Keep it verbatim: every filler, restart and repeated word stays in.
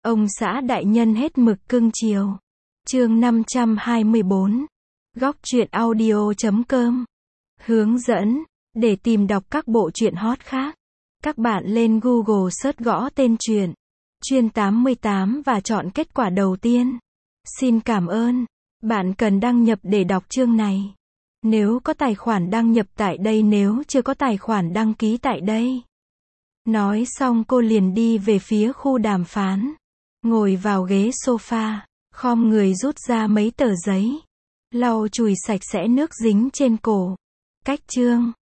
Ông xã đại nhân hết mực cưng chiều. Chương năm trăm hai mươi bốn. Góc truyện audio chấm com. Hướng dẫn. Để tìm đọc các bộ truyện hot khác, các bạn lên Google search gõ tên truyện Chuyên tám mươi tám và chọn kết quả đầu tiên. Xin cảm ơn. Bạn cần đăng nhập để đọc chương này. Nếu có tài khoản đăng nhập tại đây, nếu chưa có tài khoản đăng ký tại đây. Nói xong cô liền đi về phía khu đàm phán. Ngồi vào ghế sofa, khom người rút ra mấy tờ giấy, lau chùi sạch sẽ nước dính trên cổ. Cách chương.